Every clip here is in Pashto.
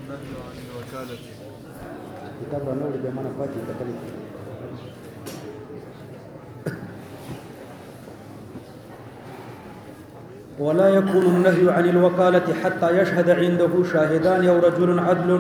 النهي عن الوكالة. كتاب نور بمعنى فاتي كتاب. ولا يكون النهي عن الوكالة حتى يشهد عنده شاهدان أو رجل عدل.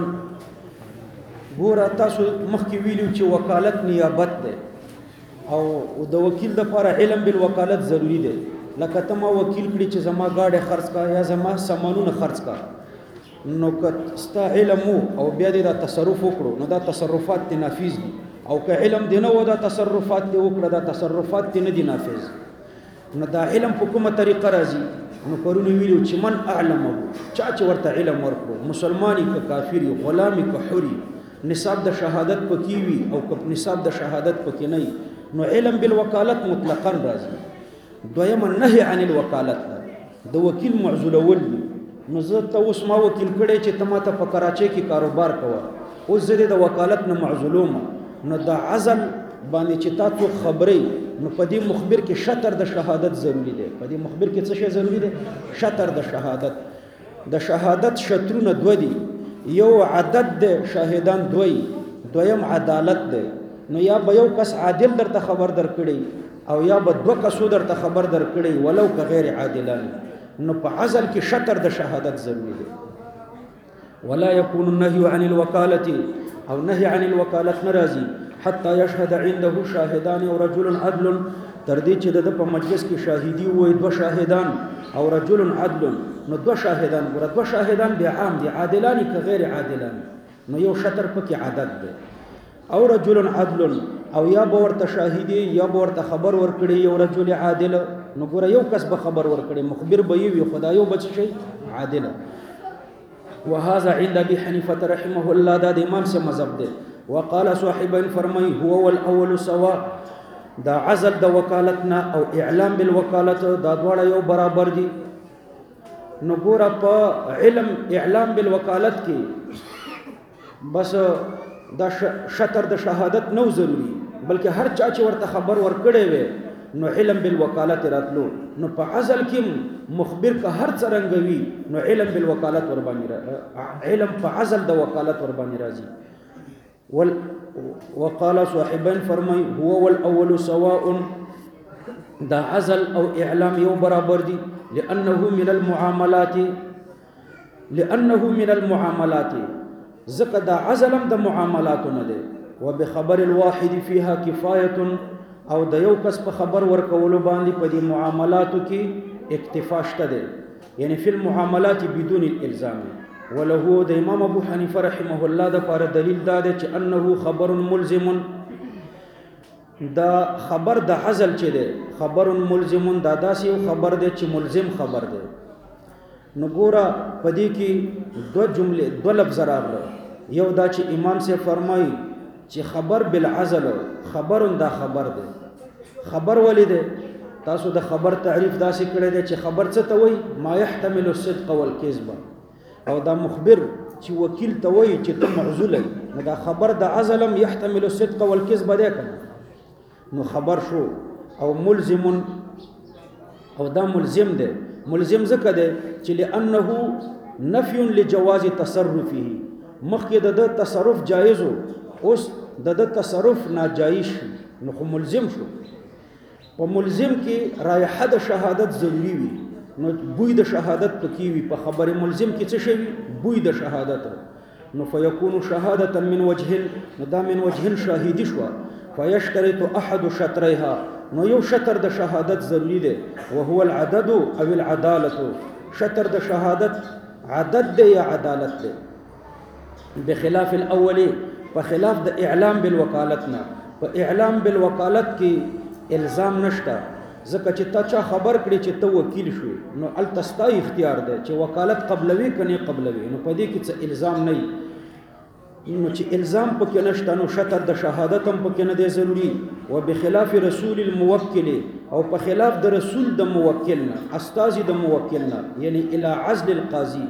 ګوره تاسو مخکې ویلو چې وکالت نیابت ده او د وکیل لپاره علم بالوکالت ضروری ده. لکه ته ما وکیل کړي چې زما گاډي خرڅ کا یا زما سامانونه خرڅ کا، نو که ستا علم او بیا دې دا تصرف وکړو نو دا تصرفات دې نافذ دي، او که علم دې نه و دا تصرفات دې وکړه دا تصرفات دې نه دي نافذ. نو دا علم په کومه طریقه راځي؟ نو پرونه ویلو چې من اعلمه، چا چې ورته علم ورکړو، مسلمانی که کافری، غلامی که حری، نصاب د شهادت پکې وي او که نصاب د شهادت پکې نه وي، نو علم بالوکالت مطلقاً راځي. دویم نهی عن الوکالت ده، د وکیل معزولول دي. نو زه ته اوس ما وکیل کړی چې ته ماته په کراچۍ کې کاروبار کوه، اوس زه د وکالت نه معزولوم، نو د عزل باندې چې تا څوک خبرې، نو په دې مخبر کې شطر د شهادت ضروری دی. په دې مخبر کې څه شی ضروری دی؟ شطر د شهادت. د شهادت شطرونه دوه دي، یو عدد د شاهدان دوی، دویم عدالت دی. نو یا به یو کس عادل درته خبر درکړي او یا به دوه کسو درته خبر درکړي ولو که غیر عادلان. نو په عزل کې شطر د شهادت ضروری دی. ولا يكون النهي عن الوكالة او نهي عن الوكالة نرازي حتى يشهد عنده شاهدان او رجل عدل، تر دې چې د په مجلس کې شاهدي وي دوه شاهدان او رجل عدل. نو دوه شاهدان، ګوره دوه شاهدان بیا عام دي، عادلان که غیر عادلان، نو یو شطر پکې عدد دی. او رجل عدل، او یا به ورته شاهدي یا به ورته خبر ورکړي یو رجل عادل. نو ګوره یو کس به خبر ورکړي، مخبر به وي، خدای یو بچ شي عادل. وهذا عند ابي حنيفه رحمه الله، دا د امام سے مذهب دی. وقال صاحبين فرمای هو والاول سواء، دا عزل د وکالتنا او اعلام بالوکالت دا دواړه یو برابر دي. نو ګوره په علم اعلام بالوکالت کې بس دا شطر د شهادت نو ضروری، بلکې هر چا چې ورته خبر ورکړی وي نو علم بالوکالت راتلو. نو په عزل کې مخبر که هر څرنګه وي نو علم بالوکالت ور باندې علم په عزل د وکالت ور باندې راځي. وقال صاحبين فرمای هو والاول سواء، دا عزل او اعلام یو برابر دي. لانه من المعاملات ذکر دا عزلم د معاملات نه ده. وبخبر الواحد فيها كفايه، او د یو کس په خبر ورکولو باندې په دې معاملاتو کې اکتفا شته ده، یعنی فی المعاملات بدون الالزام. وله د امام ابو حنیفه رحمه الله د پر دلیل دا ده چې انه خبر ملزم، دا خبر د عزل چې ده خبر ملزم، دا داسې یو خبر ده چې ملزم خبر ده. نو ګوره په دې کې دو جمله دو لفظ راغله. یو دا چې امام سے فرمایي چې خبر بالعزل، خبر دا خبر ده. خبر ولې ده؟ تاسو د خبر تعریف داسې کړی دی چې خبر څه ته وایي؟ ما يحتمل الصدق والكذب. او دا مخبر چې وکیل ته وایي چې ته معزول یې، نو دا خبر د عزلم يحتمل الصدق والكذب دی کنه، نو خبر شو. او ملزم، او دا ملزم دی. ملزم ځکه دی چې لانه نفي لجواز تصرفه، مخکې د تصرف جایز اوس د تصرف ناجایز شو، نو خو ملزم شو. په ملزم کې رایحه د شهادت ضروری وي، نو بوی د شهادت پکې وي. په خبر ملزم کې څه شي وي؟ بوی د شهادت. نو فیکون شهادة من وجه، نو دا من وجه شاهدی شو. فیشترط احد شطرها، نو یو شطر د شهادت ضروری دی، وهو العدد او العدالت. شطر د شهادت عدد دی یا عدالت دی. بخلاف الاول، په خلاف د اعلام بالوکالتنا. په اعلام بالوکالت کې الزام نشته، ځکه چې تا چا خبر کړي چې ته وکیل شوې، نو التستا اختیار دی چې وکالت قبلوي کني قبلوي، نو په دې کې څه الزام نه وي. نو چې الزام پکې نشته نو شطر د شهادت هم پکې نه دی ضروری. وبخلاف رسول الموکل، او په خلاف د رسول د موکل نه، استازي د موکل نه، یعنی الى عزل القاضي.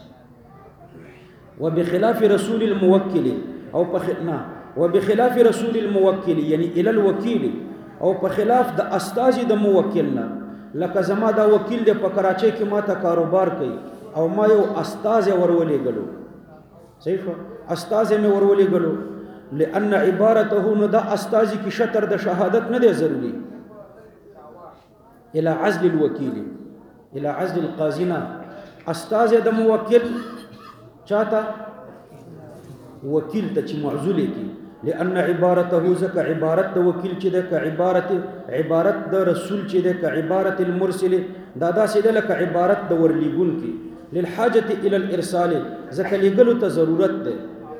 وبخلاف رسول الموکل، او وبخلاف رسول الموکل یعنی الى الوکیل، او په خلاف د استازي د موکل نه. لکه زما دا وکیل دی په کراچۍ کې ما ته کاروبار کوي او ما یو استاز ورولېږلو، صحیح شو استاذ مې ورولې غلو لأن عبارته نو دا استاذ کی شطر د شهادت نه دی ضروری الى عزل الوکیل الى عزل القاضینا استاذ د موکل چاته وکیل ته چې معزول کی لأن عبارته زك عبارت د وکیل چې د عبارت د رسول چې د عبارت المرسل دا سیده لکه عبارت د ورلیګون کی للحاجه الى الارسال زکه لګلو ته ضرورت ده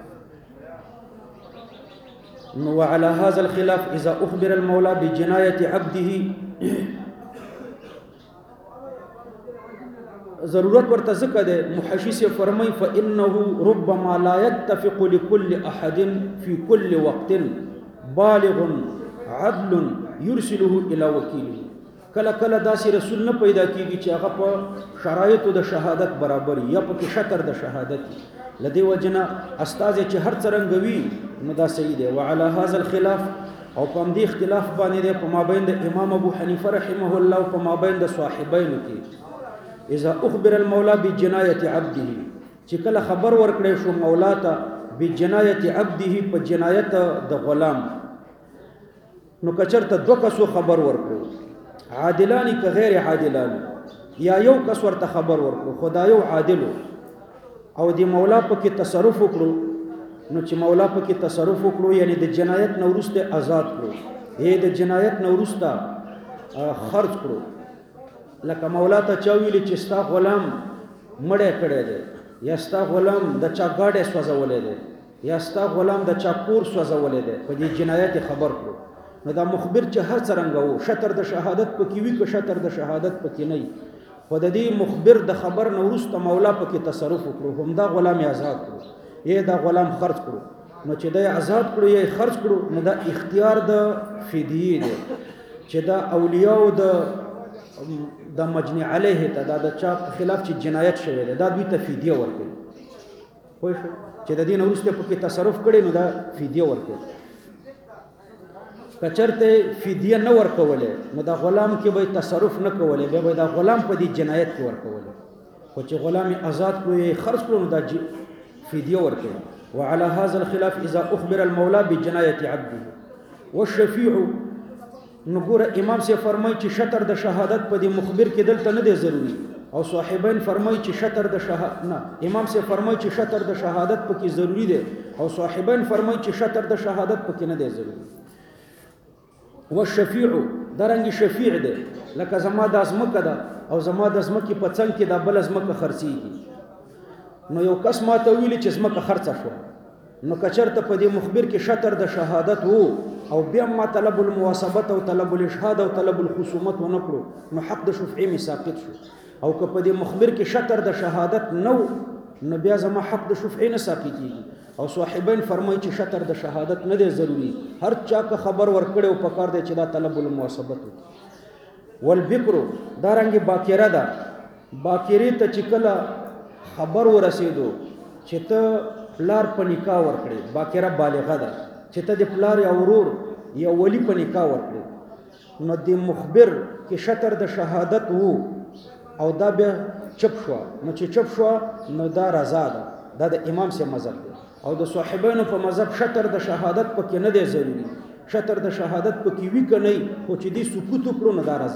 وعلى هذا الخلاف اذا اخبر المولى بجنايه عبده ضرورت ورته ځکه ده محشي سے فرمای فانه ربما لا يتفق لكل احد في كل وقت بالغ عدل يرسله الى وكيله کله کله داسې رسول نه پیدا کیږي چې هغه په شرایطو د شهادت برابر یا په شطر د شهادت لدی وجنه استاد چې هر څرنګ وي نو دا صحیح دی وعلى هذا الخلاف او په دې اختلاف باندې په مابین د امام ابو حنیفه رحمه الله او په مابین د صاحبینو کې اذا اخبر المولى بجنايه عبده چې کله خبر ورکړې شو مولا ته بجنايه عبده په جنایت د غلام نو کچرته دوه کسو خبر ورکړو عادلانی که غیر عادلانی یا یو کس ورته خبر ورکړو خدایو عادلو او دی مولا پکې تصرف وکړو نو چې مولا پکې تصرف وکړو یعنی د جنایت نورسته آزاد کړو یې د جنایت نورسته خرج کړو لکه مولا ته چا ویلي چې ستا غلام مړی کړی دی یا ستا غلام د چا ګاډی سوځولی دی یا ستا غلام د چا کور سوځولی دی په دې جنایت خبر کړو نو دا مخبر چې هر څرنګه وو شطر د شهادت پکې وي که شطر د شهادت پکې نه وي خو د دې مخبر د خبر نه وروسته مولا پکې تصرف وکړو همدا غلام یې آزاد کړو یا دا غلام خرج کړو نو چې دا یې آزاد کړو یا یې خرج کړو نو دا اختیار د فدیې دی چې دا اولیاء د مجنی علیه ته دا د چا خلاف چې جنایت شوی دی دا دوی ته فدیه ورکوي پوه شو چې د دې نه وروسته پکې تصرف کړی نو دا فدیه ورکوي کچرته فدیه نه ورکولې نو دا غلام کې به تصرف نه کولې به دا غلام په دې جنایت کې ورکولې خو چې غلام آزاد کړو خرج کړو نو دا فدیه ورکوي وعلى هذا الخلاف اذا اخبر المولى بجنايه عبده والشفيع نګور امام سے فرمای چې شطر د شهادت په دې مخبر کې دلته نه دی ضروری او صاحبین فرمای چې شطر د شهادت نه امام سے فرمای چې شطر د شهادت په کې ضروری دی او صاحبین فرمای چې شطر د شهادت په کې نه دی ضروری والشفيع درنګ شفیع دی لکه زما د ازمکه ده او زما د ازمکه په څنګ کې د بل ازمکه خرڅيږي نو یو کس ما ته ویلي چې ازمکه خرڅه شو نو کچرته په دې مخبر کې شطر د شهادت وو او بیا ما طلب المواصبت او طلب الاشهاد او طلب الخصومت ونکړو نو حق د شفعي می ساقط شو او که په دې مخبر کې شطر د شهادت نو بیا زما حق د شفعي نه ساقطيږي او صاحبین فرمایي چې شطر د شهادت نه دی ضروری هر چا که خبر ورکړي او پکار دی چې دا طلب المواصبت والبکر دارنګ باکره ده باکری ته چې کله خبر ورسېدو چې ته پلار په نکاح ورکړي باکره بالغه ده چې ته د پلار یا ورور یا ولی په نکاح ورکړي نو د مخبر کې شطر د شهادت وو او دا بیا چپ شو نو چې چپ شو نو دا رضا ده دا د امام سے مذهب دی او د صاحبانو په مذهب شطر د شهادت پکې نه دی ضروری شطر د شهادت پکې وی کني خو چې دې سکوت وکړو نه دا رضا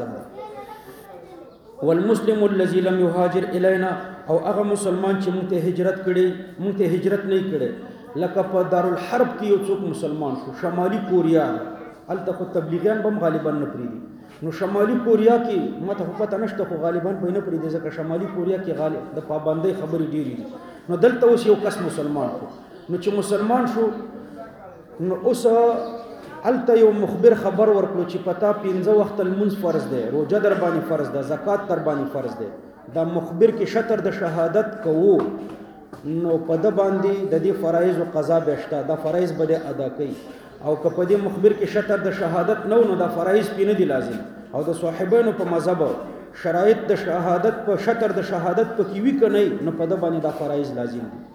ده والمسلم الذي لم يهاجر الينا او هغه مسلمان چې موږ ته هجرت کړي موږ ته هجرت نه کړي لکه په دارالحرب کې یو څوک مسلمان شو شمالي کوریا الته خو تبلیغیان بم غالبا نه پریدي نو شمالي کوریا کې ماته پته نشته خو غالبا په نه پریدي ځکه شمالي کوریا کې غالب د پابندۍ خبرې ډېری نو دلته اوس یو کس مسلمان شو نو چې مسلمان شو نو اوس الته یو مخبر خبر ورکړو چې پتا 15 وخت المنځ فرض دی روزه در باندې فرض ده زکات در باندې فرض دی دا مخبر کې شطر د شهادت کوو نو په د باندې د دې فرایض او قضا بهشته دا فرایض به ادا کوي او که په دې مخبر کې شطر د شهادت نو دا فرایض پینه دي لازم او د صاحبانو په مذهب شرایط د شهادت په شطر د شهادت په کې وی کني نو په د باندې دا فرایض لازم دي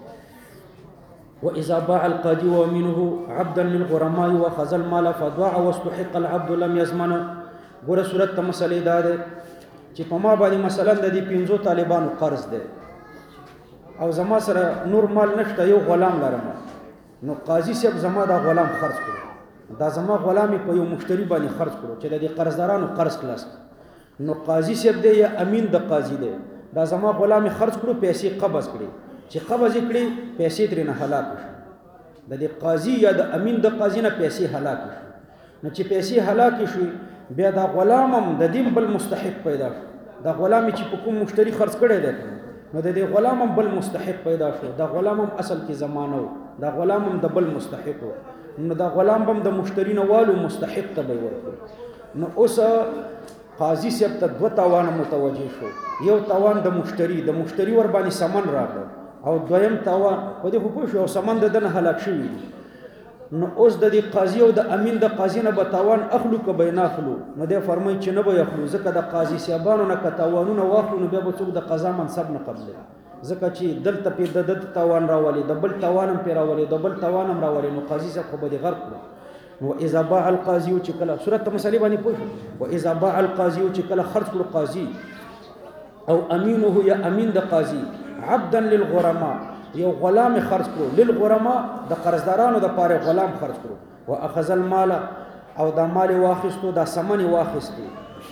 واذا باع القاضي ومنه عبدا للغرماء وخذ المال فضاع واستحق العبد لم يزمن ګوره صورت ته مسلې دا ده چې په ما باندې مثلا د دې 15 طالبانو قرض ده او زما سره نور مال نشته یو غلام لرم نو قاضي صاحب زما دا غلام خرج کړو دا زما غلامي په یو مشتری باندې خرج کړو چې د قرضدارانو قرض خلاص نو قاضي صاحب دی یا امین د قاضي دی دا زما غلامي خرج کړو پیسې قبض کړي چې قبض کړي پیسې ترې نه هلاک شي د دې قاضي یا د امین د قاضي نه پیسې هلاک شي نو چې پیسې هلاک شي بیا دا غلام هم د دې بل مستحق پیدا شو دا غلامي چې په کوم مشتری خرج کړي دی نو د دې غلام هم بل مستحق پیدا شو دا غلام هم اصل کې زمانه دا غلام هم د بل مستحق نو دا غلام هم د مشتری نه والو مستحق ته به ورکړي نو اوس قاضي صاحب ته دوه تاوان متوجه شو یو تاوان د مشتری ور باندې سامان راغله او دویم تاوان په دې خو شو سامان د دنه هلاک شوی نو اوس د دې قاضي او د امین د قاضي نه به تاوان اخلو که به نه اخلو نو دی فرمایي چې نه به اخلو ځکه د قاضي صاحبانو نه که تاوانونه واخلو نو بیا به څوک د قضا منصب نه قبلوي ځکه چې دلته پې د تاوان راولي د بل تاوان هم پې راولي د بل تاوان هم راولي نو قاضي صاحب خو به دې غرق کړو نو اذا باع القاضي چې کله صورت مسلې باندې پوه شو و اذا باع القاضي چې کله خرج کړو قاضي او امینه یا امین د قاضي عبدا للغرماء یو غلام خرج کړو للغرماء د قرضدارانو د پاره غلام خرج کړو واخذ المال او د مال واخستو د سمن واخستي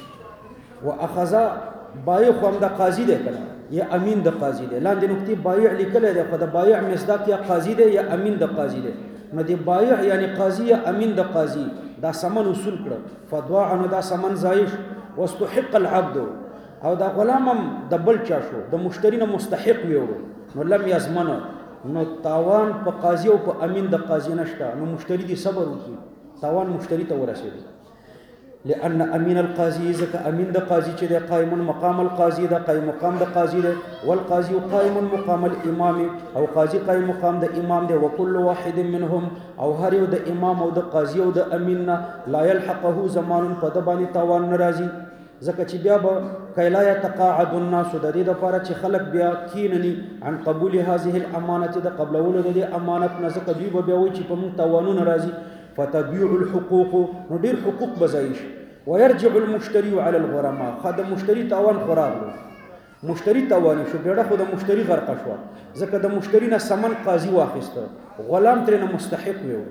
واخذ بایع خو هم د قاضي دی کنه یا امین د قاضي دی لاندې نقطې بایع لیکل دی خو د بایع مصداق یا قاضي دی یا امین د قاضي دی نو دی بایع یعنی قاضي یا امین د قاضي دا سمن وصول کړ فدوا عنه دا سمن زایش واستحق العبد او دا غلام هم د بل چا شو د مشتری نه مستحق ویوړو نو لم یزمن نو تاوان په قاضي او په امین د قاضي نشته نو مشتری دی صبر وکړي تاوان مشتری ته ورسېږي لأن امين القاضي ذك امين د قاضي چې د قائم مقام القاضي د قائم مقام د قاضي ده والقاضي قائم مقام الامام او قاضي قائم مقام د امام ده وكل واحد منهم او هر یو د امام او د قاضي او د امین لا يلحقه زمان په د باندې تاوان ناراضي ځکه چې بیا به کایلا يتقاعد الناس د دې لپاره چې خلق بیا کینني عن قبول هذه الامانه د قبلولو د امانت نه ځکه دوی به بیا وایي چې په موږ تاوانونه ناراضي فتبيع الحقوق ندير حقوق بزايش ويرجع المشتري على الغرماء خد مشتري تاوان خراب مشتري تاوان شو بیره خو د مشتري غرق شو ځکه د مشتري نه سمن قاضي واخیسته غلام ترنه مستحق وي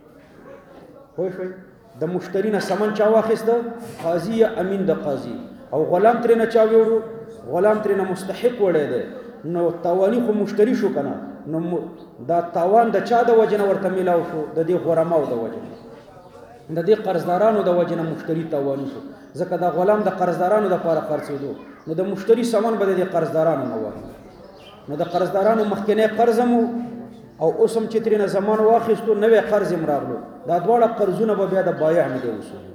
خو شوي د مشتري نه سمن چا واخیسته قاضي یا امین د قاضي او غلام ترنه چا ویورو غلام ترنه مستحق وړي ده نو تاوانی خو مشتری شو کنه نو دا تاوان د چا د وجنه ورته ملاو شو د دې غرماو د وجنه د دې قرضدارانو د وجنه مشتری تاوانی شو ځکه دا غلام د قرضدارانو د لپاره خرڅېدو نو د مشتری سامان به د قرضدارانو نه وای نو د قرضدارانو مخکنه قرضمو او اوسم چې ترنه زمان واخیستو نوې قرض مراغلو دا دواړه قرضونه به بیا د بایع نه دی وسو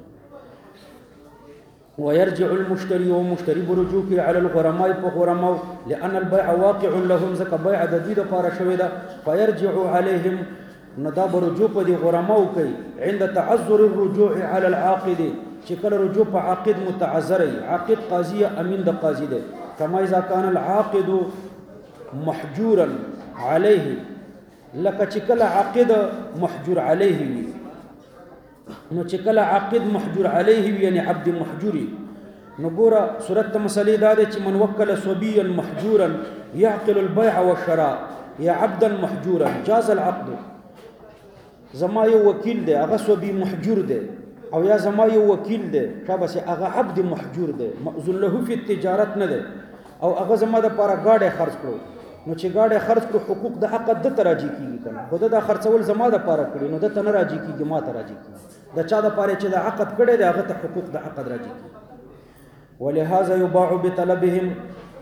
ويرجع المشتري ومشتري برجوك على الغرماء فغرماء لأن البيع واقع لهم زك بيع دديد فارشويدا فيرجع عليهم ندا برجوك دي غرماء كي عند تعذر الرجوع على العاقد شكل رجوع عاقد متعذر عاقد قاضي امين د قاضي ده كما اذا كان العاقد محجورا عليه لك شكل عاقد محجور عليه نو چې کله عاقد محجور علیه یعنی عبد محجوری نو ګوره صورت مسلې دا ده چې من وکل صبيا محجورا يعقل البيع والشراء یا عبدا محجورا جاز العقد زما یو وکیل دی هغه صبي محجور دی او یا زما یو وکیل دی شابه هغه عبد محجور دی مأذون له فی التجارت نه دی او هغه زما د پاره گاډه خرج کړو نو چې گاډه خرج کړو حقوق د عقد د تراجی کیږي کنه خود د خرڅول زما د پاره کړی نو د تن راجی کیږي ما تراجی کیږي د چا د پاره چې د عقد کړي د هغه ته حقوق د عقد راجی کیږي ولهذا يباع بطلبهم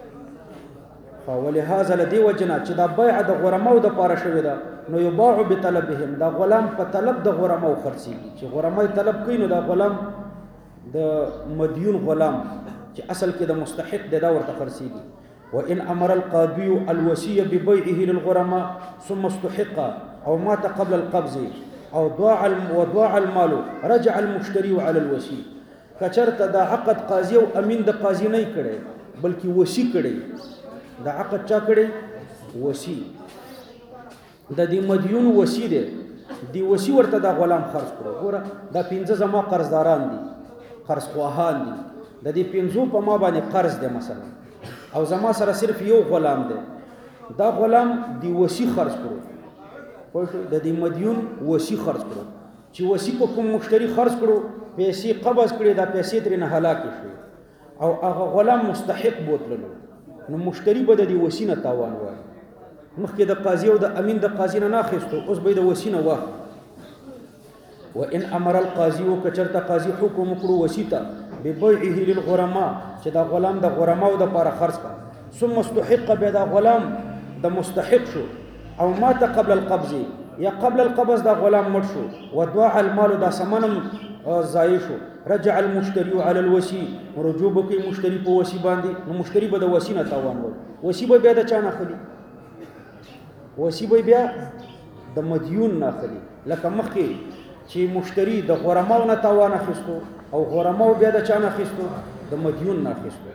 ولهذا لدی وجنا چې د بيع د غرماو د پاره شوی دا نو يباع بطلبهم دا غلام په طلب د غرماو خرڅيږي چې غرمای طلب کوي نو دا غلام د مديون غلام چې اصل کې د مستحق د دا ورته خرڅيږي وإن أمر القاضي الوصية ببيعه للغرماء ثم استحق أو مات قبل القبض أو ضاع المال رجع المشتري على الوصي کچرته دا عقد قاضي او امین د قاضي نه کړي بلکې وصي کړي دا عقد چا کړي وصي د دې مديون وصي دی وصي ورته دا غلام خرج کړو ګوره دا 15 زما قرضداران دي قرض خواهان دي د دې 15 په ما باندې قرض دي مثلا او زما سره صرف یو غلام دی دا غلام دی وسی خرج کړو پوه شو د دې مدیون وسی خرج کړو چې وسی په کوم مشتری خرج کړو پیسې قبض کړي دا پیسې ترې نه هلاک شي او هغه غلام مستحق بوتللو نو مشتری به د دې وسی نه تاوان وایي مخکې د قاضي او د امین د قاضي نه ناخېستو اوس به د وسی نه واخلي وان امر القاضي وکچرته قاضي حکم وکړو وسی ته ببيعه للغرماء چې دا غلام د غرماو د لپاره خرج کړ ثم مستحق به دا غلام د مستحق شو او مات قبل القبض یا قبل القبض دا غلام مړ شو ودعا المال دا سمنم ضایع شو رجع المشتري على الوسي رجوع کوي مشتری په وسی باندې نو مشتری به د وسی نه تاوان وي وسی به بیا د چا نه خلی وسی به بیا د مدیون نه خلی لکه مخکې چې مشتری د غرماو نه تاوان اخیستو او غرماو بیا د چا نه اخیستو د مدیون نه اخیستو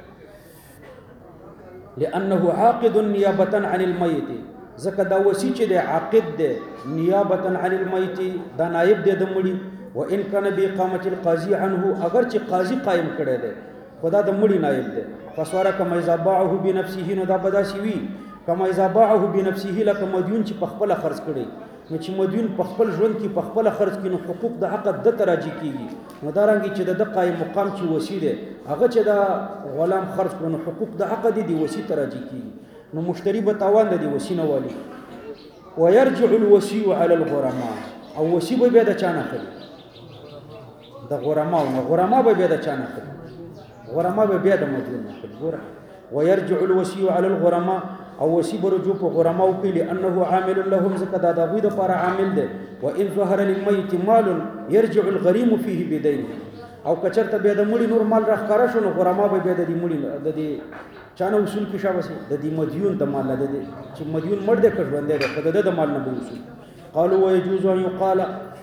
لانه عاقد نیابه عن الميت ځکه دا وسی چې د عاقد دی نیابه عن الميت دا نائب دی د مړي وان كان باقامه القاضي عنه اگر چې قاضي قائم کړی دی خدا د مړي نائب دی فسواره کما اذا باعه بنفسه نو دا بداسي وي کما اذا باعه بنفسه لکه مدیون چې په خپل خرج کړي نو چې مدیون په خپل ژوند کې په خپل خرج کړي نو حقوق د عقد د تراجی کیږي نو دا رنګ چې د قائم مقام چې وسی دی هغه چې دا غلام خرج کړي نو حقوق د عقد دی وسی تراجی کیږي نو مشتری به تاوان د وسی نه والی ويرجع الوسي على الغرماء او وسی به بیا د چا نه خلی د غرماء به بیا د چا نه خلی غرماء به بیا د مدیون نه خلی ګوره ويرجع الوسي على الغرماء او وسی برجو په غرماء کې لانه عامل لهم زکدا د غوی د پر عامل ده وان ظهر للميت مال يرجع الغريم فيه بدين او کچرته به د مړي نور مال راخاره شو نو غرماء به د دې مړي د دې چانه اصول کې شابه سي د دې مدیون د مال ده چې مدیون مړ دې کړ باندې ده د مال نه به اصول قالوا ويجوز ان يقال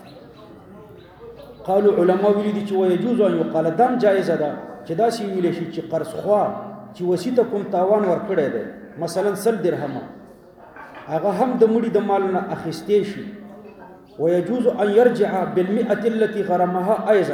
قالوا علماء ویلي چې ويجوز ان يقال دم جائز ده چې دا سی ویل شي چې قرض خوا چې وسیته کوم تاوان ور کړی دی مثلا 100 درهم هغه هم د مړي د مال نه اخیستې شي ويجوز ان يرجع بالمئه التي غرمها ايضا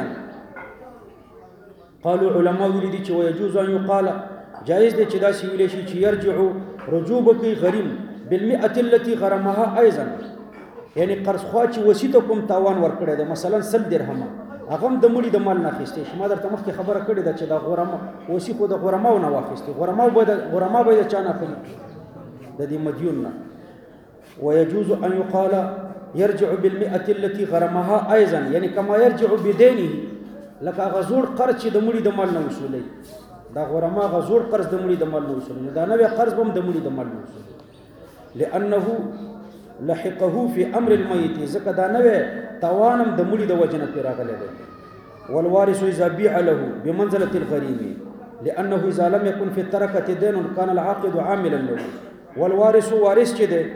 قالوا علماء ویلي چې ويجوز ان يقال جائز دی چې دا سی ویل شي چې يرجع رجوع کوي غریم بالمئه التي غرمها ايضا یعنی قرض خوا چې وسیته کوم تاوان ور کړی دی مثلا 100 درهم هغه د مړي د مال نه اخیستې شي ما درته مخکې خبره کړې ده چې دا غرمه وسی خو د غرماو نه واخیستې غرماو به د چا نه اخلي د دې مدیون نه ويجوز ان يقال يرجع بالمئه التي غرمها ايضا يعني كما يرجع بدينه لکه غزور قرض چې د مړي د مال نه وصولي دا غرما غزور قرض د مړي د مال نه وصولي دا نوې قرض هم د مړي د مال نه وصولي لانه لحقه في امر الميت زکه دا نوې توانم د مړي د وجنه پیراغله ده والوارث اذا بيع له بمنزله الغريم لانه اذا لم يكن في التركه دين كان العاقد عاملا له والوارث وارث چې ده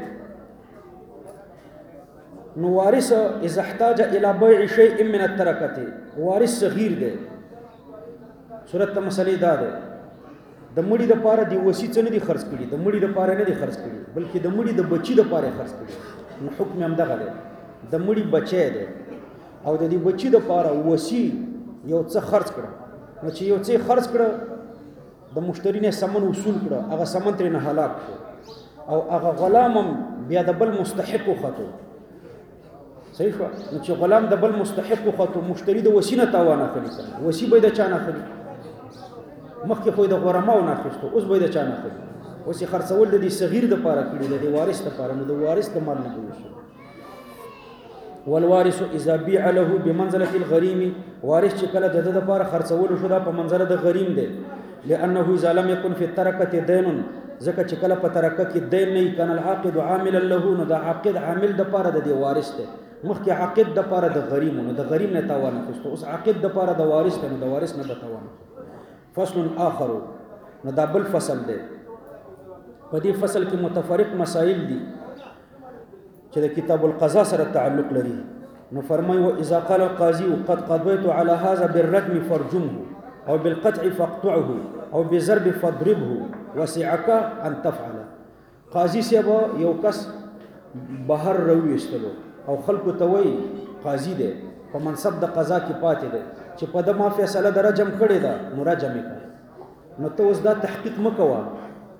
نو وارث اذا احتاج الى بيع شيء من التركه وارث صغیر ده صورت مسلې دا ده د مړي د پاره دی وسی څه نه دي خرج کړي د مړي د پاره نه دي خرج کړي بلکې د مړي د بچي د پاره خرج کړي نو حکم هم دغه ده د مړي بچي ده او د دې بچي د پاره وسی یو څه خرج کړه نو چې یو څه خرج کړه د مشتری نه سمن وصول کړه هغه سمن تر نه هلاک شو او هغه غلام بیا د بل مستحق خطو صحیح شو نو چې غلام د بل مستحق خطو مشتری د وسی نه تاوان اخلي وسی به د چا نه اخلي مخکې خو د غرماو نه اخیستو اوس به د چا نه اخلي اوس یې خرڅول د دې صغیر د پاره کړي د وارث د پاره نو د وارث د مال نه وشي والوارث اذا بيع له بمنزله الغريم وارث چې کله د لپاره خرڅول شو دا په منزله د غریم دی لانه اذا لم يكن في التركه دين ځکه چې کله په ترکه کې دین نه کان العاقد عاملا له نو د عاقد عامل د پاره د وارث دی مخکې عاقد د پاره د غریم نو د غریم نه تاوان اخیستو اوس عاقد د پاره د وارث نو د وارث نه تاوان فصل آخر نو دا بل فصل دی په دې فصل کې متفرق مسائل دي چې د کتاب القضاء سره تعلق لري نو فرمایي واذا قال القاضي قد قضيت على هذا بالرجم فرجمه او بالقطع فاقطعه او بضرب فاضربه وسعك ان تفعل قاضي سبا یو کس بهر رويستلو او خلکو ته وای قاضي دی په منصب د قضا کې پاتې دی چې په دمه فیصله د رجم کړی دا نو رجم کړي نو ته اوس دا تحقیق مکوه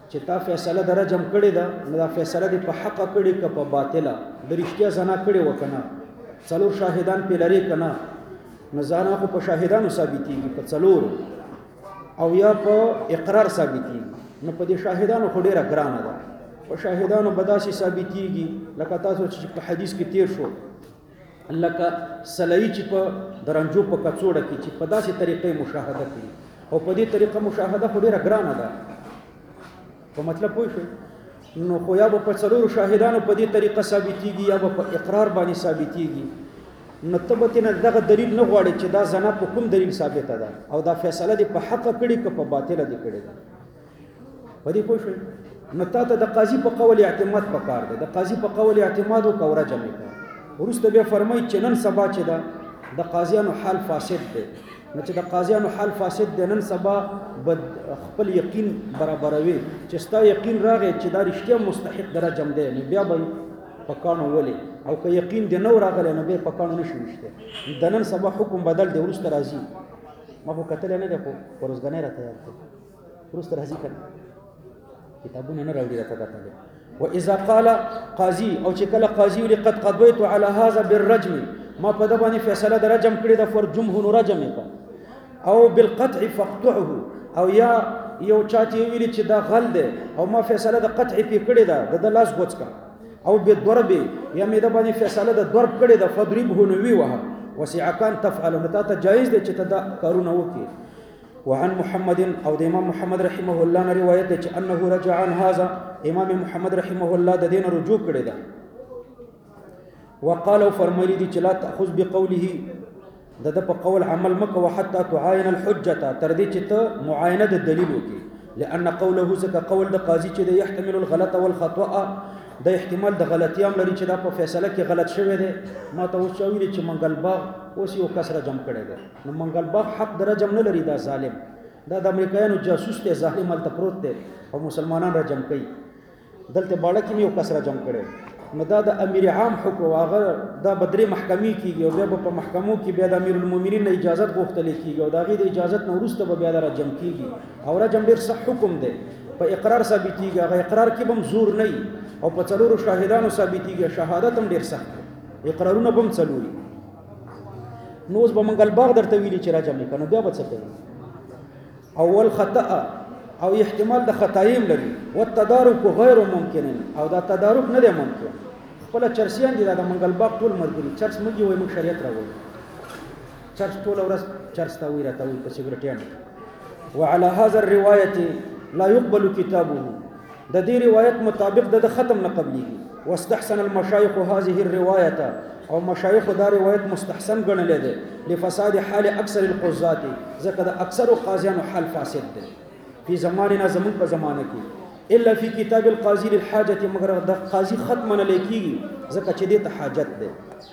چې تا فیصله د رجم کړې ده نو دا فیصله دې په حقه کړې که په باطله د رښتیا زنا کړې وه که نه 4 شاهدان پې لرې که نه نو زنا خو په شاهدانو ثابتېږي په 4 او یا په اقرار ثابتېږي نو په دې شاهدانو خو ډېره ګرانه ده په شاهدانو به داسې ثابتېږي لکه تاسو چې په حدیث کې تیر شو لکه سلایي چې په درنجو په کڅوړه کې چې په داسې طریقې مشاهده کړي او په دې طریقه مشاهده خو ډېره ګرانه ده په مطلب پوه شئ نو خو یا به په 4 شاهدانو په دې طریقه ثابتېږي یا به په اقرار باندې ثابتېږي نو ته به تېنه دغه دلیل نه غواړې چې دا زنا په کوم دلیل ثابته ده او دا فیصله دې په حقه کړې که په باطله دې کړې ده په دې پوه شئ نو تا ته د قاضي په قول اعتماد پکار دی د قاضي په قول اعتماد وکړه او رجم یې کړه وروسته بیا فرمایي چې نن سبا چې ده د قاضیانو حال فاسد دی نو چې د قاضیانو حال فاسد دی نن سبا به خپل یقین برابروي چې ستا یقین راغی چې دا رښتیا مستحق د رجم دی نو بیا به په کاڼو ولې او که یقین دې نه راغلی نو بیا په کاڼو نه شي ویشتی د نن سبا حکم بدل دی وروسته راځي ما خو کتلی نه دی خو ورځګنی را تیار دی وروسته راځي که نه کتابونه نه راوړي راته ګټه دی واذا قال قاضي او چې کله قاضي ویلي قد قضیت على هذا بالرجم ما په ده باندې فیصله د رجم کړې ده فرجمه نو رجم یې کړه او بالقطع فاقطعه او یا یو چا چې ویلي چې دا غل دی او ما فیصله د قطع پې کړې ده د ده لاس غوڅ کړه او بالضرب یا مې ده باندې فیصله د ضرب کړې ده فضربه نو وی وهه وسعکان تفعل نو تا ته جایز دی چې ته دا کارونه وکړي وعن محمد او د امام محمد رحمه الله نه روایت ده چې انه رجع عن هذا امام محمد رحمه الله د دین رجوع کړی ده وقال فرمایلی دي چې لا تاخذ بقوله د په قول عمل مکه وحتى تعاين الحجه تر دې چې ته معاینه د دلیل وکړي لان قوله ځکه قول د قاضي چې يحتمل الغلط والخطا د احتمال د غلطي هم لري چې دا په فیصله کې غلط شوی دی ما ته اوس ویلي چې منګل باغ اوس یو کس رجم کړی دی نو منګل باغ حق د رجم نه لري دا ظالم دا د امریکایانو جاسوس دی ظالم هلته پروت دی او مسلمانان رجم کوي دلته باړه کې مې یو کس رجم کړی نو دا د امیر عام حکم هغه دا به 3 محکمې کېږي او بیا به په محکمو کې بیا د امیر المؤمنین نه اجازت غوښتلی کېږي او د هغې د اجازت نه وروسته به بیا د رجم کېږي او رجم ډېر سخت حکم دی په اقرار ثابتېږي هغه اقرار کې به هم زور نه وي او په 4 شاهدانو ثابتېږي شهادت هم ډېر سخت دی اقرارونه به هم 4 نو اوس به منګل باغ درته ویلي چې رجم یې کړه نو بیا به څه کوي اول خطأ او احتمال د خطایم لري والتدارک غیر ممکن او دا تدارک نه دی ممکن خپل چرسیان دي دا د منګل باغ ټول مرګري چرس مګي وای موږ شریعت راوړو چرس ټول ورځ چرس تا وی راته وي په سیګریټیان وعلى هذا الروايه لا يقبل كتابه د دې روایت مطابق د ختم نه قبليږي واستحسن المشايخ هذه الروايه او مشایخ دا روایت مستحسن ګڼلې ده لفساد حال اکثر القضات ځکه د اکثر قاضیانو حال فاسد ده په زمانه زمون په زمانه کې الا فی کتاب القاضی للحاجه مگر د قاضی ختم نه لیکيږي ځکه چې دې ته حاجت ده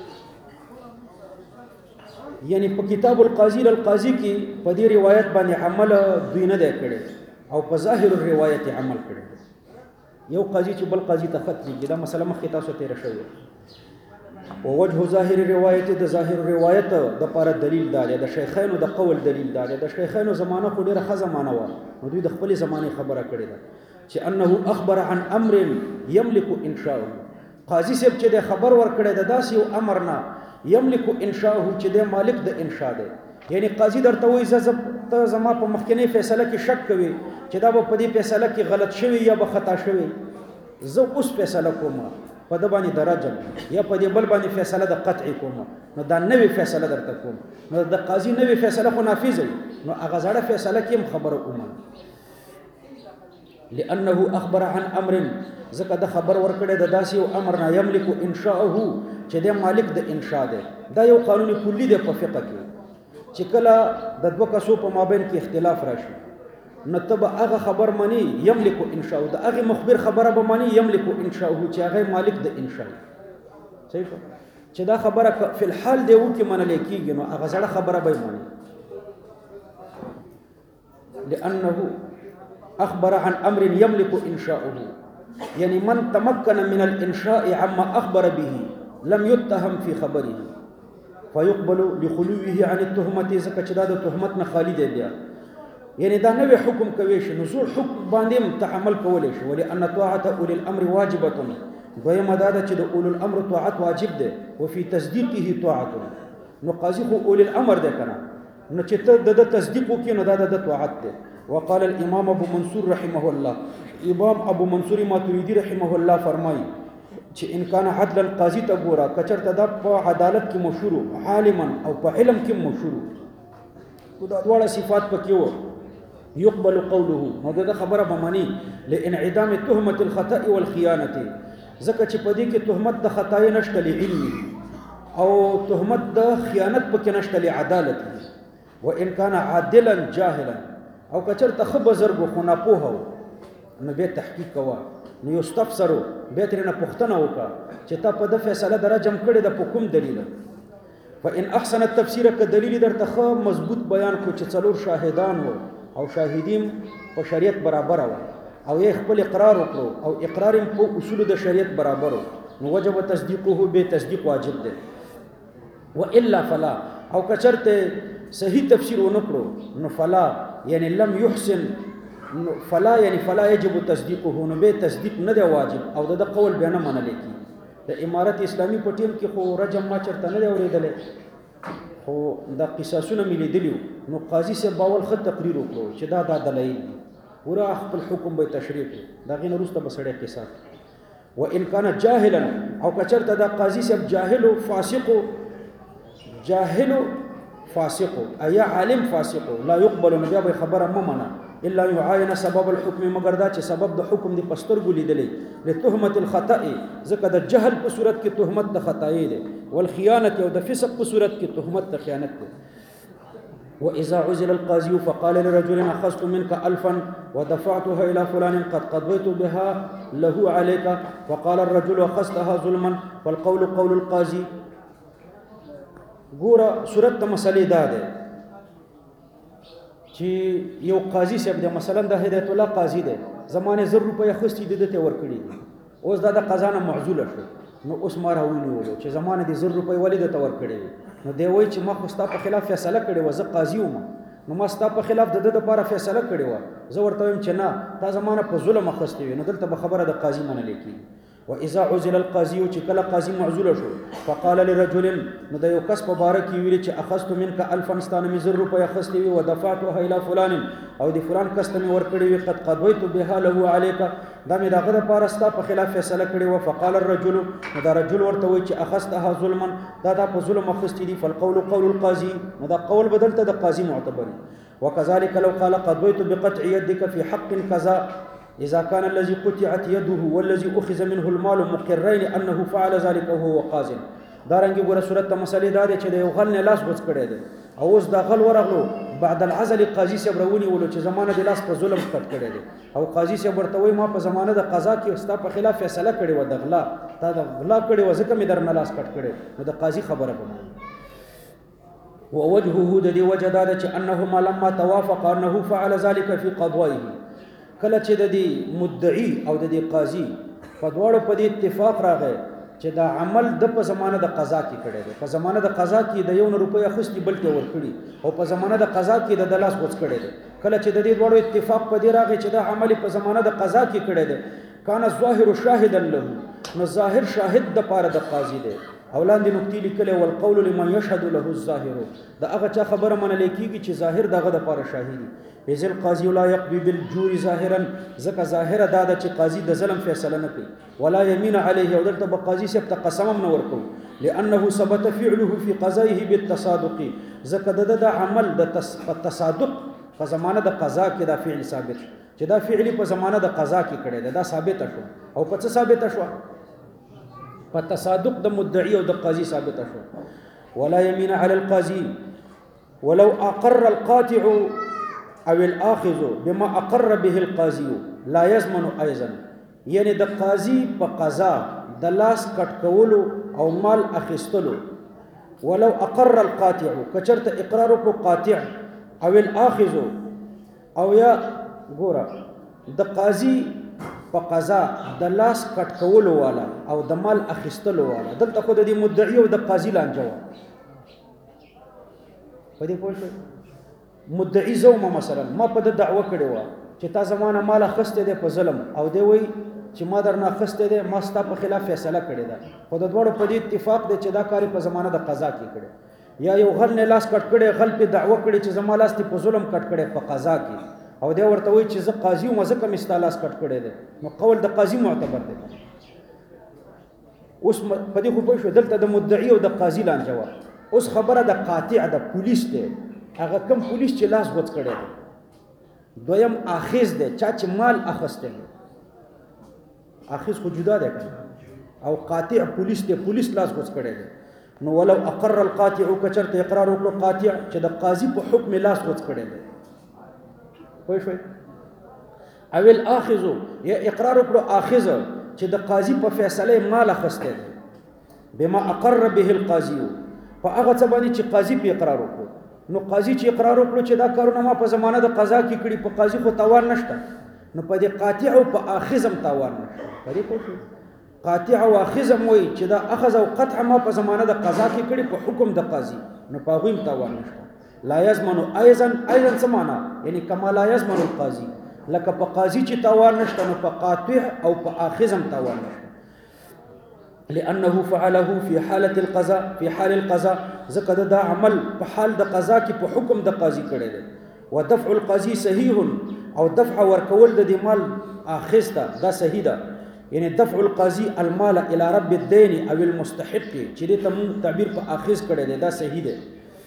یعنی په کتاب القاضی للقاضی کې په دې روایت باندې عمل دوی نه دی کړی او په ظاهر الروایت عمل کړی یو قاضی چې بل قاضی ته خط لیکي دا مسله مخکې تاسو تیر شوی ووجه ظاهر روایت د ظاهر روایت د پر دلیل دار د شیخانو د قول دلیل دار د شیخانو زمانه خو ډیره ښه زمانه و نو دوی د خپل زمانه خبره کړې ده چې انه اخبر عن امر يملك انشاؤه قاضي صاحب چې د خبر ور کړی د داسې یو امر نه يملك انشاؤه چې د مالک د انشاء ده یعنی قاضي درته وایي ته زما په مخکنی فیصله کې شک کوي چې دا به په دې فیصله کې غلط شوی یا به خطا شوی زه اوس فیصله کوم په د باندې درجه یا په دې بل باندې فیصله د قطع کوم نو دا نوې فیصله درته کوم نو د قاضي نوې فیصله خو نافذ وي نو هغه زړه فیصله کې خبره کوم لانه اخبر عن امر ځکه د خبر ورکړی د داسې یو امر نه یملک انشاءه چې د مالک د انشاء ده دا یو قانوني کلی دی په فقه کې چې کله د دوه کسو په مابین کې اختلاف راشي نو ته به هغه خبر مانی یملک انشاء د هغه مخبر خبره به مانی یملک انشاء چې هغه مالک د انشاء صحیح چې دا خبره په الحال دی و کې منل کېږي نو هغه زړه خبره به مانی لانه اخبر عن امر يملك انشاؤه يعني من تمكن من الانشاء عما اخبر به لم يتهم في خبره فيقبل لخلوه عن التهمه زکه چې دا د تهمت نه خالی دی بیا یعنی دا نوې حکم کوي شي نو زوړ حکم باندې تعامل کولی شي ولأن طاعة أولي الأمر واجبة دویمه دا ده چې د اولو الامر طاعت واجب ده وفي تصدیقه طاعت نو قاضي خو اولي الامر ده کنه نو چې ته د تصدیق وکې نو دا د طاعت ده وقال الامام ابو منصور رحمه الله امام ابو منصور ماتریدی رحمه الله فرمایي چې ان کان عدلا قاضي ته ګوره کچرته دا په عدالت کې مشهور عالما او په علم کې مشهور دا دواړه صفات پکې وو يقبل قوله نو دا خبره به مانی لانعدام تهمه الخطا والخيانه ځکه چې په دې کې تهمت د خطای نشته لعلمي او تهمت د خیانت پکې نشته لعدالت وان كان عادلا جاهلا او کچرته خو بزرګ خو نه پوهو نو به تحقیق کوا نو یستفسرو به ترنه پښتنه وکا چې تا په د فیصله درجم کړي د حکم دلیل فان احسن التفسير كدلیل درته مضبوط بیان کو چې څلور شاهدان وو او شاهدین په شریعت برابر وو او یې خپل اقرار وکړو او اقرار په اصول د شریعت برابر نو وجب تصدیقه به تصدیق واجب ده والا فلا او کچرته صحیح تفسیر ونکړو نو فلا یعنی لم يحسن فلا یعنی فلا یجب تصدیقه نو به تصدیق نه دی واجب او د قول به نه منل کی د امارت اسلامی په ټیم کې خو رجم ما چرته نه دی اورېدل خو د قصاصونه ملي دلیو نو قاضي سے باول خط تقریر وکړو چې دا دلایل ورا خپل حکم به تشریح دا غین وروسته بسړی قصاص وان كان جاهلا او کچرته دا قاضي سے جاهل فاسق اي عالم فاسق لا يقبل نبي به خبره ممنه الا يعاين سبب الحكم مگر دا چې سبب د حکم د پستر ګولې دلې له تهمت الخطا ځکه د جهل په صورت کې تهمت د خطای ده والخيانه او د فسق په صورت کې تهمت د خیانت ده وإذا عزل القاضي فقال لرجل أخذت منك 1000 ودفعتها إلى فلان قد قضيت بها له عليك فقال الرجل أخذتها ظلما فالقول قول القاضي ګوره صورت د مسلې دا ده چې یو قاضي صاحب د مثلا د هدایت الله قاضي ده زمانه 1000 روپیا خستې د ته ورکړي اوس دا د قضا نه معزول شو نو اوس ما راونیولو چې زمانه د 1000 روپیا ولې د ته ورکړي نو دی وای چې ما خو ستا په خلاف فیصله کړې و زه قاضي وم نو ما ستا په خلاف د لپاره فیصله کړې و زه ورته وایم چې نه تا زمانه په ظلم اخستې وي نو دلته به خبره د قاضي منل کېږي واذا عزل القاضي چې کله قاضي معزول شو فقال لرجل نو د یو کس په باره کې ویل چې اخذت منك 1000 ستانه می 1000 روپیا اخستې وي ودفعتها الى فلان او د فلان کس ته می ورکړې وي قد قضيت بها له عليك دا می دغه لپاره ستا په خلاف فیصله کړې و فقال الرجل نو دا رجل ورته وی چې اخذتها ظلما دا په ظلم اخستې دي فالقول قول القاضي نو دا قول بدلته د قاضي معتبر وكذلك لو قال قضيت بقطع يدك في حق كذا إذا كان الذي قطعت يده والذي أخذ منه المال مقرين أنه فعل ذلك وهو قاض دارنګي ګوره صورت ته مسلې دا دي چې د یو غل نه لاس غوڅ کړی دی او اوس دا غل ورغلو بعد العزل قاضي صاحب راونی ولو چې زمانه د لاس په ظلم کټ کړی دی او قاضي صاحب ورته وای ما په زمانه د قضا کې ستا په خلاف فیصله کړې و د غلا تا د غلا کړې و ځکه مې در نه لاس کټ کړی نو د قاضي خبره کوم ووجهه د دې وجه دا چې انهما لما توافق انه فعل ذلك في قضائه کله چې د دې مدعي او د دې قاضي په دواړو په دې اتفاق راغی چې دا عمل د په زمانه د قضا کې کړی دی په زمانه د قضا کې د 1 روپیا خستی بلته ورکړي او په زمانه د قضا کې د دلاس غوڅ کړی دی کله چې د دې دواړو اتفاق په دې راغی چې دا عمل په زمانه د قضا کې کړی دی کان الظاهر شاهدا له نو ظاهر شاهد د پاره د قاضي دی اولاندې نقطې لیکلې والقول لمن يشهد له الظاهر دا هغه چا خبره منل کېږي چې ظاهر دغه د پاره شاهدي اذا القاضي لا يقضي بالجور ظاهرا ځکه ظاهره دا چې قاضي د ظلم فیصله نه کوي ولا يمين عليه او دلته به قاضي صاحب ته قسم نه ورکو لانه ثبت فعله في قضائه بالتصادق ځکه د عمل د تصادق په زمانه د قضا کې دا فعل ثابت چې دا فعل په زمانه د قضا کې کړي دا ثابت شو او په څه ثابت شو په تصادق د مدعي او د قاضي ثابت شو ولا يمين على القاضي ولو اقر القاطع او الاخذ بما اقر به القاضي لا يضمن ايضا یعنی د قاضي په قضا د لاس کټ کولو او مال اخیستلو ولو اقر القاطع کچرت اقرار کو قاطع او الاخذ او یا ګوره د قاضي په قضا د لاس کټ کولو والا او د مال اخیستلو والا دلته خو د مدعي او د قاضي لانجه و په دې پوه شئ مدعي زوم مثلا ما په دعوه کړې و چې تا زمانه مال اخسته ده په ظلم او دی وای چې ما درنه اخسته ده ما ستا په خلاف فیصله کړې ده خو د دوړو په دې اتفاق دی چې دا کار په زمانه د قضا کې کړي یا یو غل نه لاس کټ کړي غل په دعوه کړي چې زما لاس په ظلم کټ کړي په قضا کې او دی ورته وای چې زه قاضي وم زه کوم استالاس کټ کړي ده نو قول د قاضي معتبر دی اوس په دې خو په شو دلته د مدعي او د قاضي لان جواب اوس خبره د قاطع د پولیس دی هغه کوم پولیس چې لاس غوڅ کړي دی دویم اخیز دی چا چې مال اخسته دی اخیز خو جدا دی او قاطع پولیس دی پولیس لاس غوڅ کړي دی نو ولو اقر القاطع کچرته اقرار وکړو قاطع چې د قاضي په حکم لاس غوڅ کړي دی پوه شئ او الاخذ یا اقرار وکړو اخذ چې د قاضي په فیصله مال اخسته دی بما اقر به القاضي په هغه څه باندې چې قاضي په اقرار وکړو نو قاضي چې اقرار وکړو چې دا کارونه ما په زمانه د قضا کې کړي په قاضي خو تاوان نشته نو په دې قاطع او په اخذ هم تاوان نشته په دې پوه قاطع او اخذ هم وایي چې دا اخذ او قطع ما په زمانه د قضا کې کړي په حکم د قاضي نو په هغوی هم تاوان نشته لا یضمن ايضا څه معنا یعنی کما لا یضمن القاضي لکه په قاضي چې تاوان نشته نو په قاطع او په اخذ هم تاوان نشته لأنه فعله في حالة القضاء في حال القضاء ذکر دا عمل په حال د قضا کې په حکم د قاضي کړی دی ودفع القاضي صحیح او دفع ورکول د دې مال اخذ دا صحیح ده یعنی دفع القاضي المال الى رب الدين او المستحق چې دې ته تعبیر په اخذ کړی دی دا صحیح ده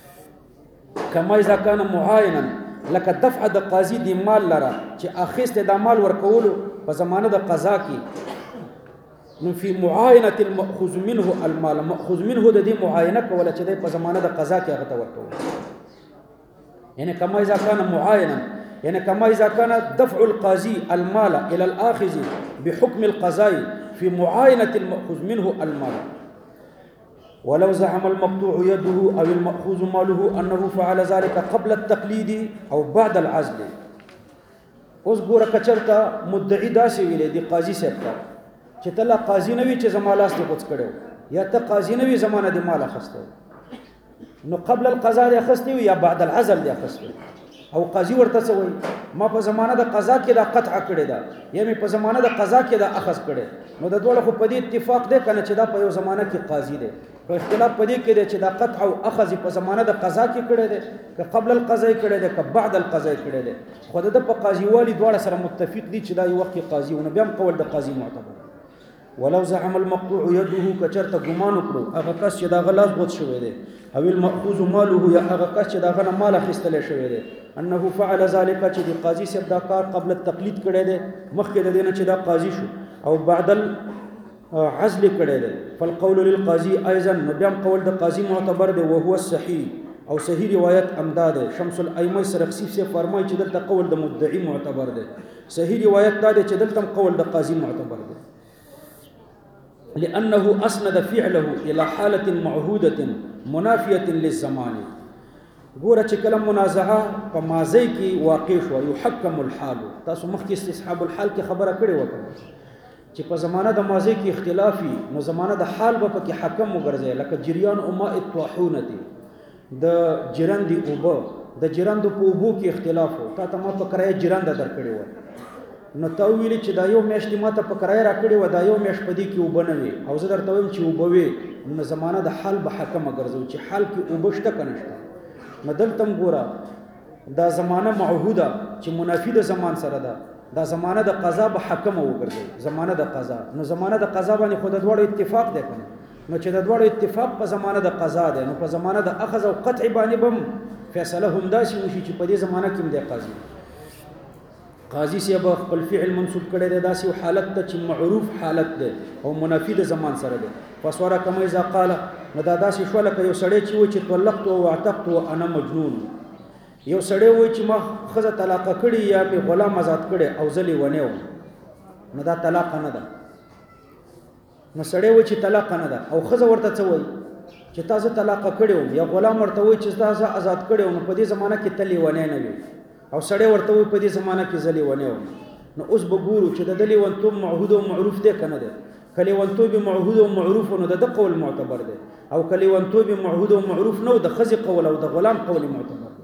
کما اذا كان معاينا لکه دفع د قاضي د مال لره چې اخذ ته د مال ورکول په زمانه د قضا کې نو فی معاینه المأخوذ منه المال مأخوذ منه د دې معاینه کوله چې د په زمانه د قضا کې هغه ته ورکول یعنی کما اذا كان معاينا يعني كما اذا كان دفع القاضي المال الى الاخذ بحكم القضاء في معاينه المأخوذ منه المال ولو زعم المقطوع يده او المأخوذ ماله انه فعل ذلك قبل التقليد او بعد العزل اوس ګوره کچرته مدعي داسې ویلې دی قاضي صاحب چې تله قاضي نه وي چې زما لاس ته غوڅ کړو یا ته قاضي نه وي زمانه د مال اخسته نو قبل القضاء د اخسته یا بعد العزل د اخسته او قاضي ورته څه وایي ما په زمانه د قضا کې دا قطع کړی دا یا مې په زمانه د قضا کې دا اخذ کړی نو د دوه خو په دې اتفاق دی کنه چې دا په یو زمانه کې قاضي دی په اختلاف په دې کې دی چې دا قطع او اخذ په زمانه د قضا کې کړی دی که قبل القضاء کړی دی که بعد القضاء کړی دی خو د په قاضي والی دواړه سره متفق دي چې دا یو وخت قاضي ونه بیا هم قول د قاضي معتبر ولو زعم المقطوع يده کچرته ګمان وکړو هغه کس چې دا غلاس بوت شوی دی او المأخوذ ماله یا هغه کس چې دا غنه مال اخیستل شوی دی انه فعل ذلك چې د قاضي صاحب دا کار قبل التقلید کړی دی مخکې د دینه چې دا قاضي شو او بعد العزل کړی دی فالقول للقاضي ايضا بیا قول د قاضي معتبر دی او هو الصحيح او صحیح روایت امداد شمس الائمه سرخسی سے فرمایي چې دلته قول د مدعي معتبر دی صحیح روایت دا دی چې دلته قول د قاضي معتبر دی لأنه أسند فعله إلى حالة معهودة منافية للزمان ګوره چې کله منازعه په ماضی کې واقع شو يحكم الحال تاسو مخکې استصحاب الحال کې خبره کړې وکړه چې په زمانه د ماضی کې اختلافي نو زمانه د حال به پکې حکم وګرځي لکه جریان او ماء الطاحونه د جرندي اوبه د جرندو په اوبو کې اختلاف و تا ته ما په کرایه جرنده درکړې و نو تا ویلې چې دا یو میاشت ما ته په کرایه راکړې و دا یو میاشت په دې کې اوبه نه وي او زه درته وایم چې اوبه وي نو زمانه د حال به حکمه ګرځو چې حال کې اوبه شته که نشته نو دلته هم ګوره دا زمانه معهوده چې منافي د زمان سره ده دا زمانه د قضا به حکمه وګرځي زمانه د قضا نو زمانه د قضا باندې خو د دواړو اتفاق دی کنه نو چې د دواړو اتفاق په زمانه د قضا دی نو په زمانه د اخذ او قطع باندې بم فیصله هم داسې وشي چې په دې زمانه کې هم دی قاضي صاحب خپل فعل منسوب کړی دی داسې حالت ته چې معروف حالت دی او منافي د زمان سره دی فسوره کما اذا قال نو دا داسې شو لکه یو سړی چې وایي چې طلقت او اعتقت وانا مجنون یو سړی وایي چې ما ښځه طلاقه کړې یا مې غلام آزاد کړی او زه لیونی وم نو دا طلاق نه ده نو سړی وایي چې طلاق نه ده او ښځه ورته څه وایي چې تا زه طلاقه کړی وم یا غلام ورته وایي چې تا زه آزاد کړی وم نو په دې زمانه کې ته لیونی نه وي او سړی ورته وایي په دې زمانه کې زه لیونی وم نو اوس به ګورو چې د ده لیونتوب معهود او معروف دی که نه دی که لیونتوب معهود او معروف نو د ده قول معتبر دی او که لیونتوب معهود او معروف نه و د ښځې قول او د غلام قول معتبر دی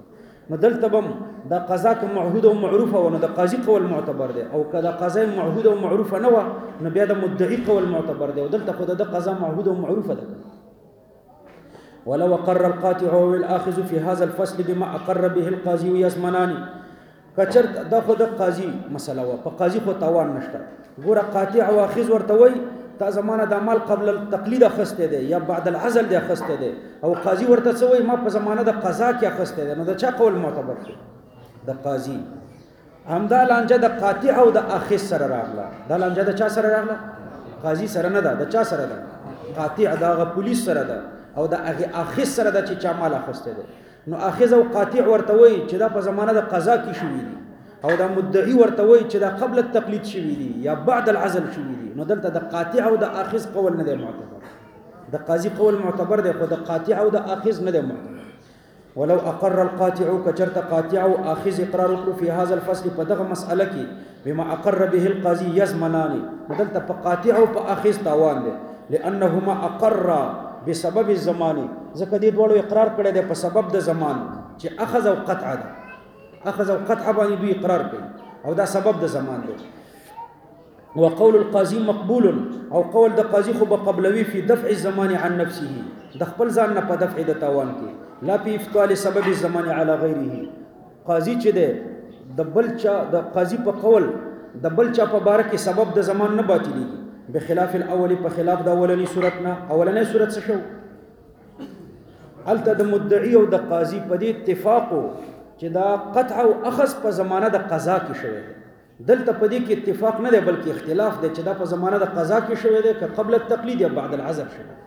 نو دلته بم دا قضا که معهود او معروفه و نو د قاضي قول معتبر دی او که دا قضا معهود او معروفه نه و نو بیا د مدعي قول معتبر دی او دلته خو د قضا معهود او معروفه ده. ولو اقر القاطع او الاخذ في هذا الفصل بما اقر به القاضي يزمنان کچر دا خو د قاضي مسله و په قاضي خو توان نشته. ګوره قاطع او اخذ ورته وای تا زمانه د مال قبل التقلید اخسته دی یا بعد العزل دی اخسته دی او قاضي ورته سوی ما په زمانه د قضا کې اخسته دی نو د چا قول معتبر دی؟ د قاضي. همدا لانجه د قاطع او د اخذ سره راغله. دا لانجه د چا سره راغله؟ قاضي سره نه ده. د چا سره ده؟ قاطع دغه پولیس سره ده او د اخذ سره ده چې چا مال اخسته دی. نو اخذ او قاطع ورته وای چې دا په زمانه د قضا کې شوی دی او دا مدعي ورته وای چې دا قبل التقلید شوی دی یا بعد العزل شوی دی. نو دلته د قاطع او د اخذ قول نه دی معتبر. د قاضي قول معتبر دی خو د قاطع او د اخذ نه دی معتبر. ولو اقر القاطع كجرت قاطع او اخذ اقرار في هذا الفصل فدغ مساله کی بما اقر به القاضي يزمنان دلته په قاطع او په اخذ تاوان دی لانهما اقر بسبب الزمان ځکه دې دوړو اقرار کړی دی په سبب د زمان چې اخذ او قطع ده. اخذ او قطع باندې دوی اقرار کوي او دا سبب د زمان دی. وقول القاضي مقبول او قول د قاضي خو به قبلوي في دفع الزمان عن نفسه د خپل ځان نه په دفع د تاوان کې لا په افتعال سبب الزمان على غيره. قاضي چې ده د بل چا د قاضي په قول د بل چا په باره کې سبب د زمان نه باطلېږي بخلاف الاول په خلاف د اولنی صورت نه. اولنی صورت څه شو؟ هلته د مدعي او د قاضي په دې اتفاق چې دا قطع او اخذ په زمانه د قضا کې شوی دی. دلته په دې کې اتفاق نه دی بلکې اختلاف دی چې دا په زمانه د قضا کې شوی دی که قبل التقلید یا بعد العزل شوی.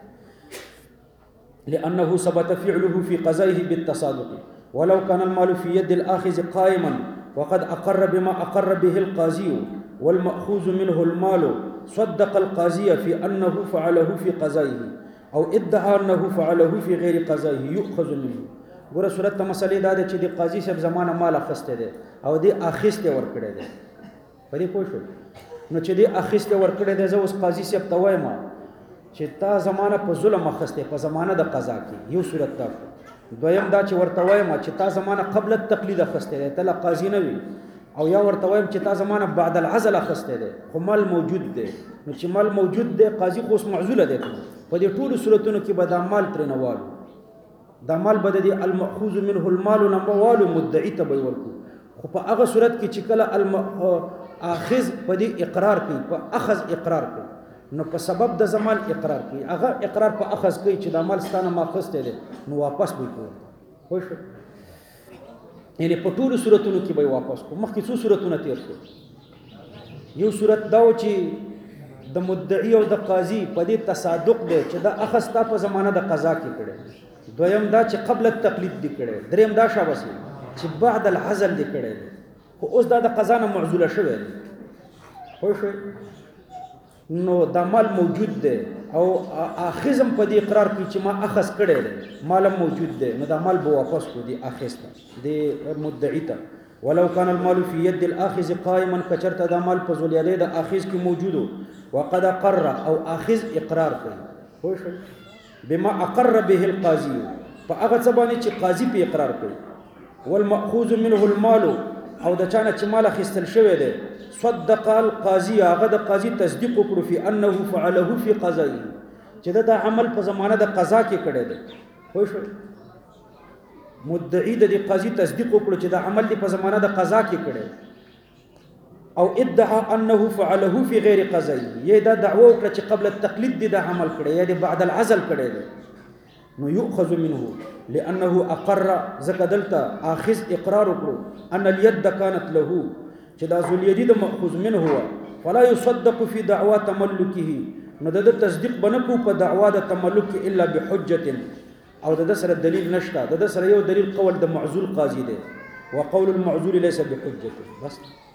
لأنه ثبت فعله في قضائه بالتصادق ولو كان المال في يد الآخذ قائما وقد أقر بما أقر به القاضي والمأخوذ منه المال صدق القاضي في أنه فعله في قضائه او ادعى أنه فعله في غير قضائه يؤخذ منه. ګوره صورت ته مسلې دا ده چې د قاضي صاحب زمانه مال اخیستی دی او دی اخیستی ورکړی دی. په دې پوه شو؟ نو چې دی اخیستی ورکړی دی زه اوس قاضي صاحب ته وایم چې تا زمانه په ظلم اخیستی په زمانه د قضا کې. یو صورت دا شو. دویم دا چې ورته وایم چې تا زمانه قبل التقلید اخیستی دی ته لا قاضي نه وي او یا ورته وایم چې تا زمانه بعد العزل اخیستی دی خو مال موجود دی. نو چې مال موجود دی قاضي خو اوس معزوله دی. په دې ټولو صورتونو کې به دا مال ترې نه والو. دا مال به د المأخوذ منه المال نه موالو مدعي ته به ورکړو. خو په هغه صورت کې چې کله آخذ په دې اقرار کوي په اخذ اقرار کوي نو په سبب د زمان اقرار کوي. هغه اقرار په اخذ کوي چې دا مال ستانه ماخذته دی نو واپس به کوي. خو شو یعنی په ټولو صورتونو کې به واپس کو. مخکې څو صورتونه تیر شو. یو صورت دا و چې د مدعي او د قاضي په دې تصادق دی چې دا اخذ تا په زمانه د قضا کې کړی. دویم دا چې قبل التقلید دی کړی. دریم دا شابه چې بعد العزل دی کړی دی خو اوس دا د قضا نه معزوله شوی دی. خو شو نو دا مال موجود دی او اخذم په دې اقرار کوي چې ما اخذ کړی دی مال موجود دی نو دا مال به واپس کو دی اخذ ته دی مدعي ته. ولو كان المال في يد الاخذ قائما کچرته دا مال په زولیاله د اخذ کې موجودو وقد اقر او اخذ اقرار کوي. خو شو بما اقر به القاضي په هغه څه باندې چې قاضي په اقرار کوي. والمأخوذ منه المال او د چانه چې مال اخیستل شوی دی صدق القاضي هغه د قاضي تصدیق وکړو فی انه فعله فی قضائه چې دا عمل په زمانه د قضا کې کړی دی. خو شو مدعي د قاضي تصدیق وکړو چې دا عمل دی په زمانه د قضا کې کړی او ادعى انه فعله في غير قضائه یی دا دعوه وکړه چې قبل التقلید دی دا عمل کړی یا د بعد العزل کړی دی نو يؤخذ منه لانه اقر زکدلتا اخذ اقرار وکړو ان اليد كانت له چې دا ذولیدی د مأخوذ منه هو فلا يصدق في دعوى تملكه نو د تصدیق بنکو په دعوا د تملک الا بحجه او د سره دلیل نشته. د سره یو دلیل قول د معزول قاضي دی وقول المعزول ليس بحجه. بس